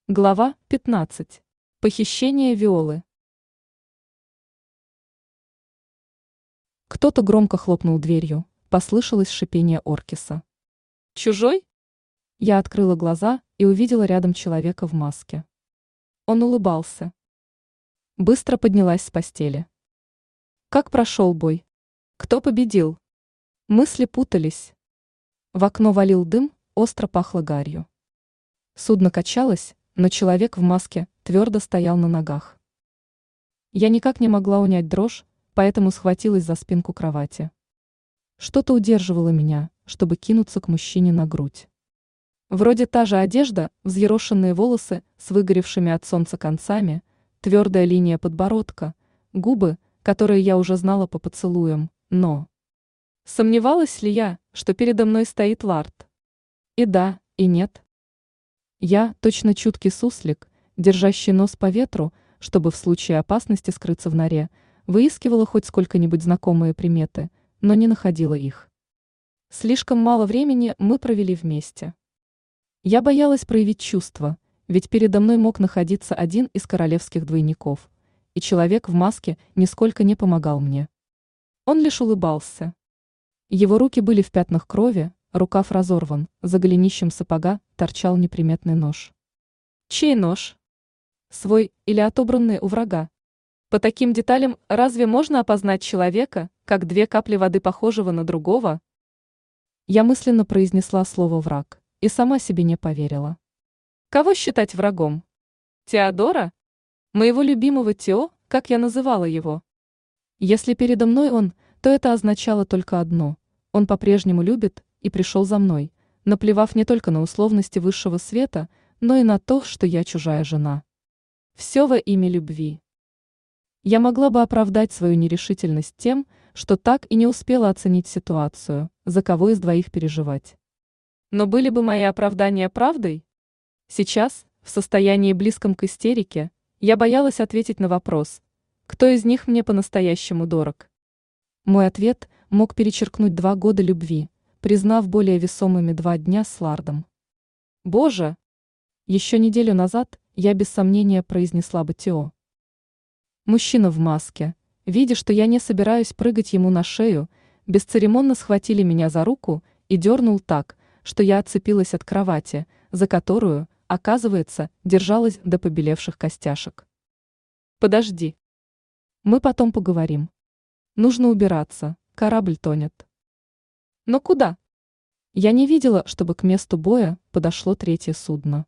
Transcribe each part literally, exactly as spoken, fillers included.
Глава пятнадцать. Похищение Виолы. Кто-то громко хлопнул дверью, послышалось шипение Оркиса. «Чужой?» Я открыла глаза и увидела рядом человека в маске. Он улыбался. Быстро поднялась с постели. Как прошел бой? Кто победил? Мысли путались. В окно валил дым, остро пахло гарью. Судно качалось, но человек в маске твердо стоял на ногах. Я никак не могла унять дрожь, поэтому схватилась за спинку кровати. Что-то удерживало меня, чтобы кинуться к мужчине на грудь. Вроде та же одежда, взъерошенные волосы с выгоревшими от солнца концами, твердая линия подбородка, губы, которые я уже знала по поцелуям, но... Сомневалась ли я, что передо мной стоит Лард? И да, и нет. Я, точно чуткий суслик, держащий нос по ветру, чтобы в случае опасности скрыться в норе, выискивала хоть сколько-нибудь знакомые приметы, но не находила их. Слишком мало времени мы провели вместе. Я боялась проявить чувства, ведь передо мной мог находиться один из королевских двойников, и человек в маске нисколько не помогал мне. Он лишь улыбался. Его руки были в пятнах крови, рукав разорван, за голенищем сапога торчал неприметный нож. Чей нож? Свой или отобранный у врага? По таким деталям разве можно опознать человека, как две капли воды похожего на другого? Я мысленно произнесла слово «враг» и сама себе не поверила. Кого считать врагом? Теодора? Моего любимого Тео, как я называла его? Если передо мной он, то это означало только одно – он по-прежнему любит и пришел за мной, наплевав не только на условности высшего света, но и на то, что я чужая жена. Все во имя любви. Я могла бы оправдать свою нерешительность тем, что так и не успела оценить ситуацию, за кого из двоих переживать. Но были бы мои оправдания правдой? Сейчас, в состоянии близком к истерике, я боялась ответить на вопрос, кто из них мне по-настоящему дорог. Мой ответ мог перечеркнуть два года любви, признав более весомыми два дня с Лардом. Боже! Еще неделю назад я без сомнения произнесла бы Тео. Мужчина в маске, видя, что я не собираюсь прыгать ему на шею, бесцеремонно схватили меня за руку и дернул так, что я отцепилась от кровати, за которую, оказывается, держалась до побелевших костяшек. Подожди. Мы потом поговорим. Нужно убираться, корабль тонет. Но куда? Я не видела, чтобы к месту боя подошло третье судно.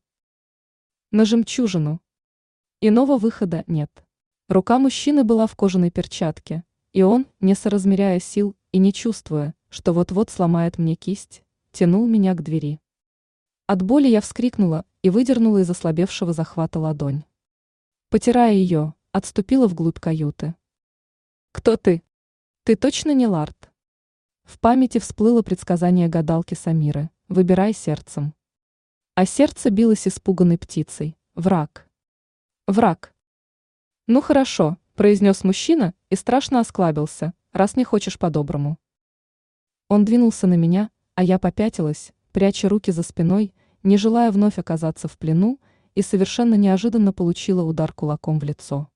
На жемчужину. Иного выхода нет. Рука мужчины была в кожаной перчатке, и он, не соразмеряя сил и не чувствуя, что вот-вот сломает мне кисть, тянул меня к двери. От боли я вскрикнула и выдернула из ослабевшего захвата ладонь. Потирая ее, отступила вглубь каюты. «Кто ты? Ты точно не Лард?» В памяти всплыло предсказание гадалки Самиры «Выбирай сердцем». А сердце билось испуганной птицей. Враг. Враг. «Ну хорошо», – произнес мужчина и страшно осклабился, раз не хочешь по-доброму. Он двинулся на меня, а я попятилась, пряча руки за спиной, не желая вновь оказаться в плену, и совершенно неожиданно получила удар кулаком в лицо.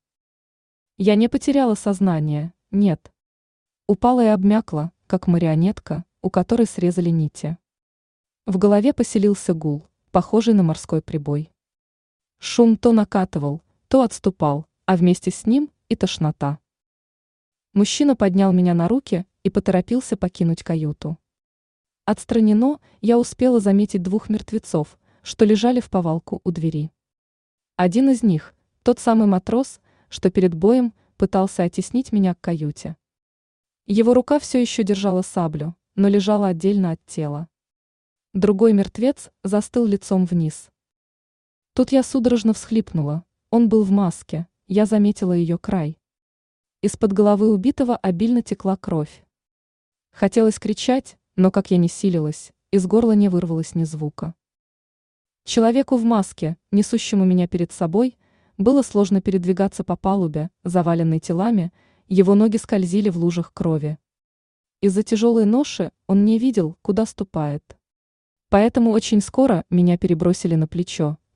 Я не потеряла сознание, нет. Упала и обмякла, как марионетка, у которой срезали нити. В голове поселился гул, похожий на морской прибой. Шум то накатывал, то отступал, а вместе с ним и тошнота. Мужчина поднял меня на руки и поторопился покинуть каюту. Отстранено, я успела заметить двух мертвецов, что лежали в повалку у двери. Один из них, тот самый матрос, что перед боем пытался оттеснить меня к каюте. Его рука все еще держала саблю, но лежала отдельно от тела. Другой мертвец застыл лицом вниз. Тут я судорожно всхлипнула, он был в маске, я заметила ее край. Из-под головы убитого обильно текла кровь. Хотелось кричать, но как я ни силилась, из горла не вырвалось ни звука. Человеку в маске, несущему меня перед собой, было сложно передвигаться по палубе, заваленной телами, его ноги скользили в лужах крови. Из-за тяжелой ноши он не видел, куда ступает. Поэтому очень скоро меня перебросили на плечо,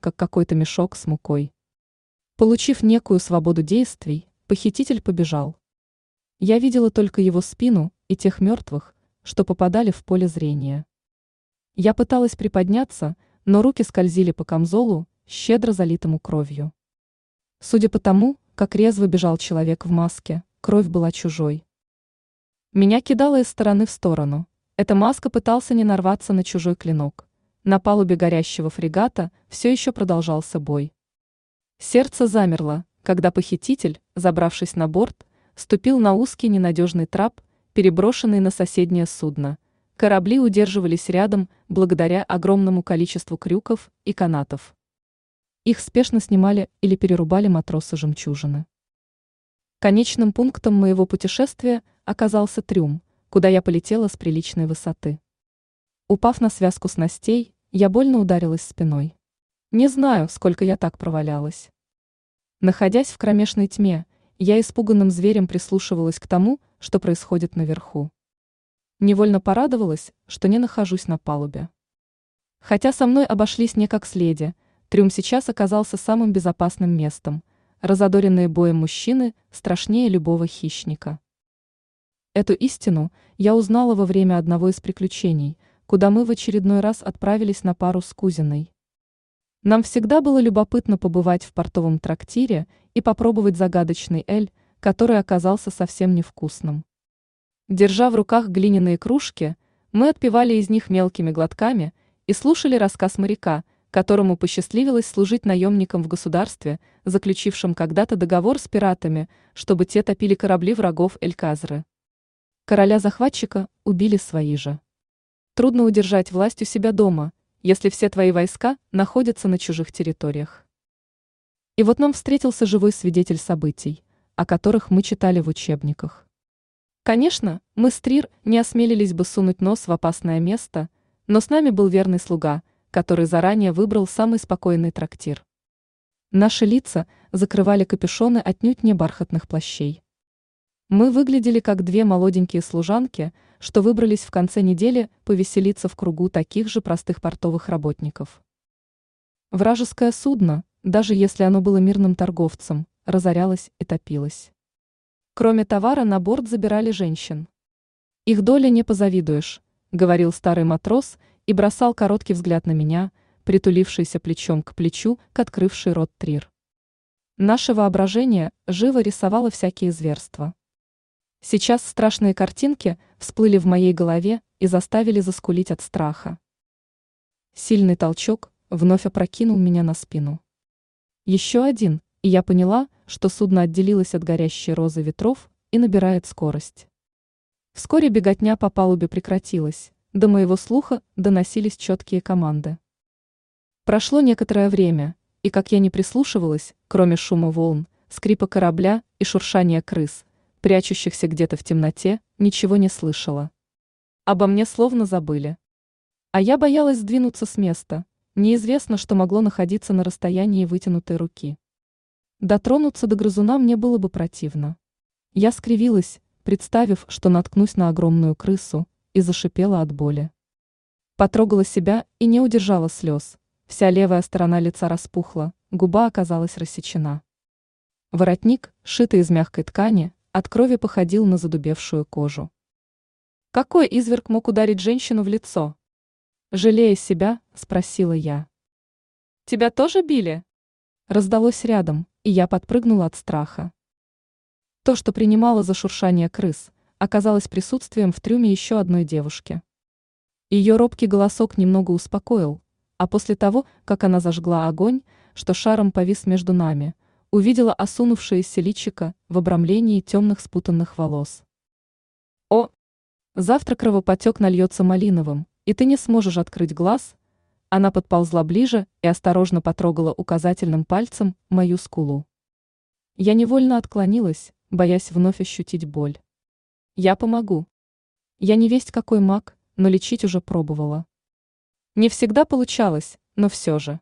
как какой-то мешок с мукой. Получив некую свободу действий, похититель побежал. Я видела только его спину и тех мертвых, что попадали в поле зрения. Я пыталась приподняться, но руки скользили по камзолу, щедро залитому кровью. Судя по тому, как резво бежал человек в маске, кровь была чужой. Меня кидало из стороны в сторону. Эта маска пытался не нарваться на чужой клинок. На палубе горящего фрегата все еще продолжался бой. Сердце замерло, когда похититель, забравшись на борт, ступил на узкий ненадежный трап, переброшенный на соседнее судно. Корабли удерживались рядом благодаря огромному количеству крюков и канатов. Их спешно снимали или перерубали матросы-жемчужины. Конечным пунктом моего путешествия оказался трюм, куда я полетела с приличной высоты. Упав на связку снастей, я больно ударилась спиной. Не знаю, сколько я так провалялась. Находясь в кромешной тьме, я испуганным зверем прислушивалась к тому, что происходит наверху. Невольно порадовалась, что не нахожусь на палубе. Хотя со мной обошлись не как с леди, трюм сейчас оказался самым безопасным местом. Разодоренные боем мужчины страшнее любого хищника. Эту истину я узнала во время одного из приключений, куда мы в очередной раз отправились на пару с кузиной. Нам всегда было любопытно побывать в портовом трактире и попробовать загадочный эль, который оказался совсем невкусным. Держа в руках глиняные кружки, мы отпивали из них мелкими глотками и слушали рассказ моряка, которому посчастливилось служить наемником в государстве, заключившем когда-то договор с пиратами, чтобы те топили корабли врагов Эль-Казры. Короля-захватчика убили свои же. Трудно удержать власть у себя дома, если все твои войска находятся на чужих территориях. И вот нам встретился живой свидетель событий, о которых мы читали в учебниках. Конечно, мы с Трир не осмелились бы сунуть нос в опасное место, но с нами был верный слуга, который заранее выбрал самый спокойный трактир. Наши лица закрывали капюшоны отнюдь не бархатных плащей. Мы выглядели как две молоденькие служанки, что выбрались в конце недели повеселиться в кругу таких же простых портовых работников. Вражеское судно, даже если оно было мирным торговцем, разорялось и топилось. Кроме товара на борт забирали женщин. «Их доля не позавидуешь», — говорил старый матрос и бросал короткий взгляд на меня, притулившийся плечом к плечу к открывшей рот Трир. Наше воображение живо рисовало всякие зверства. Сейчас страшные картинки всплыли в моей голове и заставили заскулить от страха. Сильный толчок вновь опрокинул меня на спину. Еще один, и я поняла, что судно отделилось от горящей розы ветров и набирает скорость. Вскоре беготня по палубе прекратилась, до моего слуха доносились четкие команды. Прошло некоторое время, и как я не прислушивалась, кроме шума волн, скрипа корабля и шуршания крыс, прячущихся где-то в темноте, ничего не слышала. Обо мне словно забыли. А я боялась сдвинуться с места, неизвестно, что могло находиться на расстоянии вытянутой руки. Дотронуться до грызуна мне было бы противно. Я скривилась, представив, что наткнусь на огромную крысу, и зашипела от боли. Потрогала себя и не удержала слез. Вся левая сторона лица распухла, губа оказалась рассечена. Воротник, сшитый из мягкой ткани, от крови походил на задубевшую кожу. Какой изверг мог ударить женщину в лицо? Жалея себя, спросила я. Тебя тоже били? Раздалось рядом, и я подпрыгнула от страха. То, что принимала за шуршание крыс, оказалось присутствием в трюме еще одной девушки. Ее робкий голосок немного успокоил, а после того, как она зажгла огонь, что шаром повис между нами, увидела осунувшееся личико в обрамлении темных спутанных волос. О, завтра кровоподтек нальется малиновым, и ты не сможешь открыть глаз. Она подползла ближе и осторожно потрогала указательным пальцем мою скулу. Я невольно отклонилась, боясь вновь ощутить боль. Я помогу. Я не весть какой маг, но лечить уже пробовала. Не всегда получалось, но все же.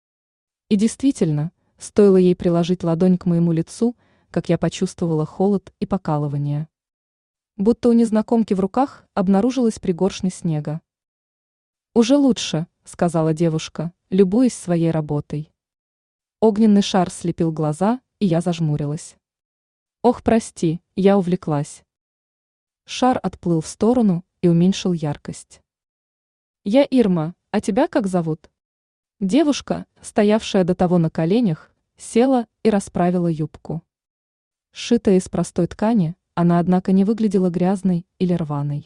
И действительно, стоило ей приложить ладонь к моему лицу, как я почувствовала холод и покалывание. Будто у незнакомки в руках обнаружилась пригоршня снега. «Уже лучше», — сказала девушка, любуясь своей работой. Огненный шар слепил глаза, и я зажмурилась. Ох, прости, я увлеклась. Шар отплыл в сторону и уменьшил яркость. Я Ирма, а тебя как зовут? Девушка, стоявшая до того на коленях, села и расправила юбку. Сшитая из простой ткани, она, однако, не выглядела грязной или рваной.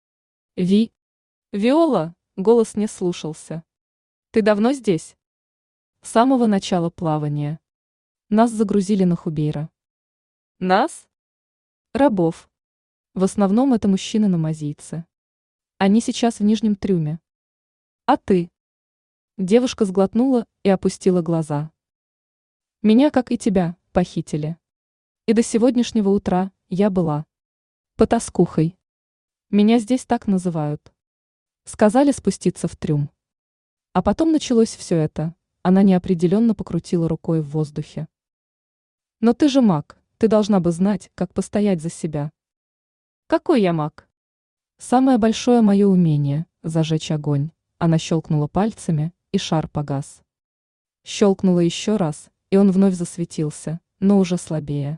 Ви. Виола, голос не слушался. Ты давно здесь? С самого начала плавания. Нас загрузили на Хубейра. Нас? Рабов. В основном это мужчины-намазийцы. Они сейчас в нижнем трюме. А ты? Девушка сглотнула и опустила глаза. Меня, как и тебя, похитили. И до сегодняшнего утра я была потаскухой. Меня здесь так называют. Сказали спуститься в трюм. А потом началось все это. Она неопределенно покрутила рукой в воздухе. Но ты же маг, ты должна бы знать, как постоять за себя. Какой я маг? Самое большое мое умение – зажечь огонь. Она щелкнула пальцами, и шар погас. Щелкнула еще раз, и он вновь засветился, но уже слабее.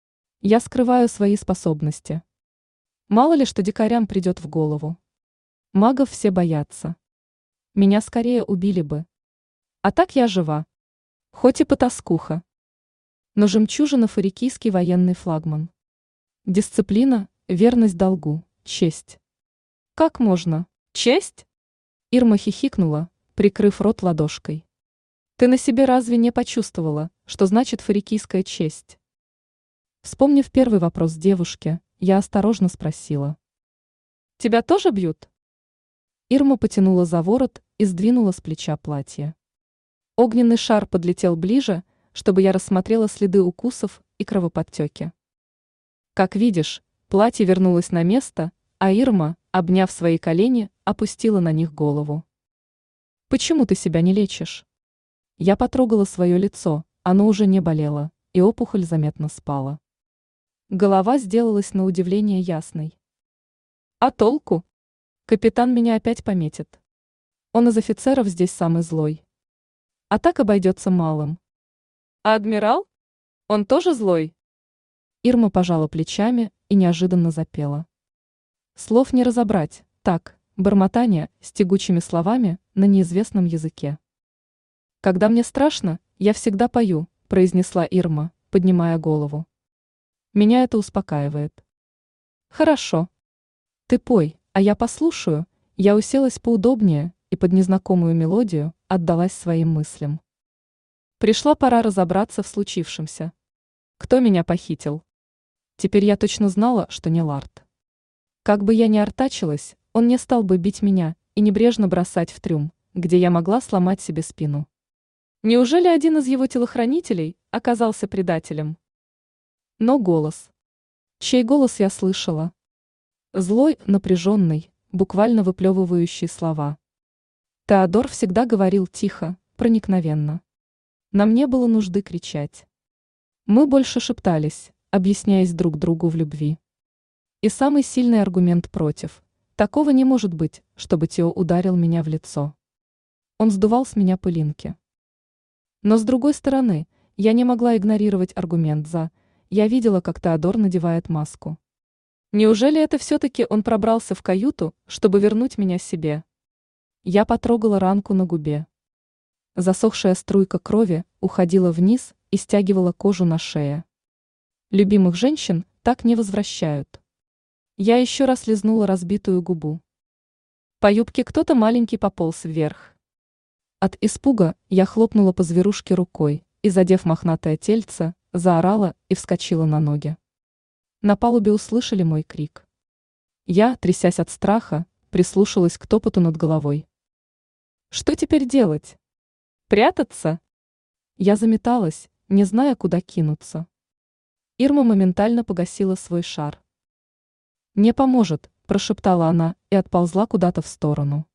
Я скрываю свои способности. Мало ли что дикарям придет в голову. Магов все боятся. Меня скорее убили бы. А так я жива. Хоть и потаскуха. Но жемчужина фарикийский военный флагман. Дисциплина, верность долгу, честь. Как можно? Честь? Ирма хихикнула, прикрыв рот ладошкой. Ты на себе разве не почувствовала, что значит фарикийская честь? Вспомнив первый вопрос девушки, я осторожно спросила. Тебя тоже бьют? Ирма потянула за ворот и сдвинула с плеча платье. Огненный шар подлетел ближе, чтобы я рассмотрела следы укусов и кровоподтеки. Как видишь, платье вернулось на место, а Ирма, обняв свои колени, опустила на них голову. Почему ты себя не лечишь? Я потрогала свое лицо, оно уже не болело, и опухоль заметно спала. Голова сделалась на удивление ясной. А толку? Капитан меня опять пометит. Он из офицеров здесь самый злой. А так обойдется малым. А адмирал? Он тоже злой? Ирма пожала плечами и неожиданно запела. Слов не разобрать, так, бормотание с тягучими словами на неизвестном языке. Когда мне страшно, я всегда пою, произнесла Ирма, поднимая голову. Меня это успокаивает. Хорошо. Ты пой, а я послушаю. Я уселась поудобнее и под незнакомую мелодию отдалась своим мыслям. Пришла пора разобраться в случившемся. Кто меня похитил? Теперь я точно знала, что не Лард. Как бы я ни артачилась, он не стал бы бить меня и небрежно бросать в трюм, где я могла сломать себе спину. Неужели один из его телохранителей оказался предателем? Но голос. Чей голос я слышала? Злой, напряженный, буквально выплевывающий слова. Теодор всегда говорил тихо, проникновенно. Нам не было нужды кричать. Мы больше шептались, объясняясь друг другу в любви. И самый сильный аргумент против. Такого не может быть, чтобы Тео ударил меня в лицо. Он сдувал с меня пылинки. Но с другой стороны, я не могла игнорировать аргумент за. Я видела, как Теодор надевает маску. Неужели это все-таки он пробрался в каюту, чтобы вернуть меня себе? Я потрогала ранку на губе. Засохшая струйка крови уходила вниз и стягивала кожу на шее. Любимых женщин так не возвращают. Я еще раз лизнула разбитую губу. По юбке кто-то маленький пополз вверх. От испуга я хлопнула по зверушке рукой и, задев мохнатое тельце, заорала и вскочила на ноги. На палубе услышали мой крик. Я, трясясь от страха, прислушалась к топоту над головой. Что теперь делать? Прятаться? Я заметалась, не зная, куда кинуться. Ирма моментально погасила свой шар. «Не поможет», – прошептала она и отползла куда-то в сторону.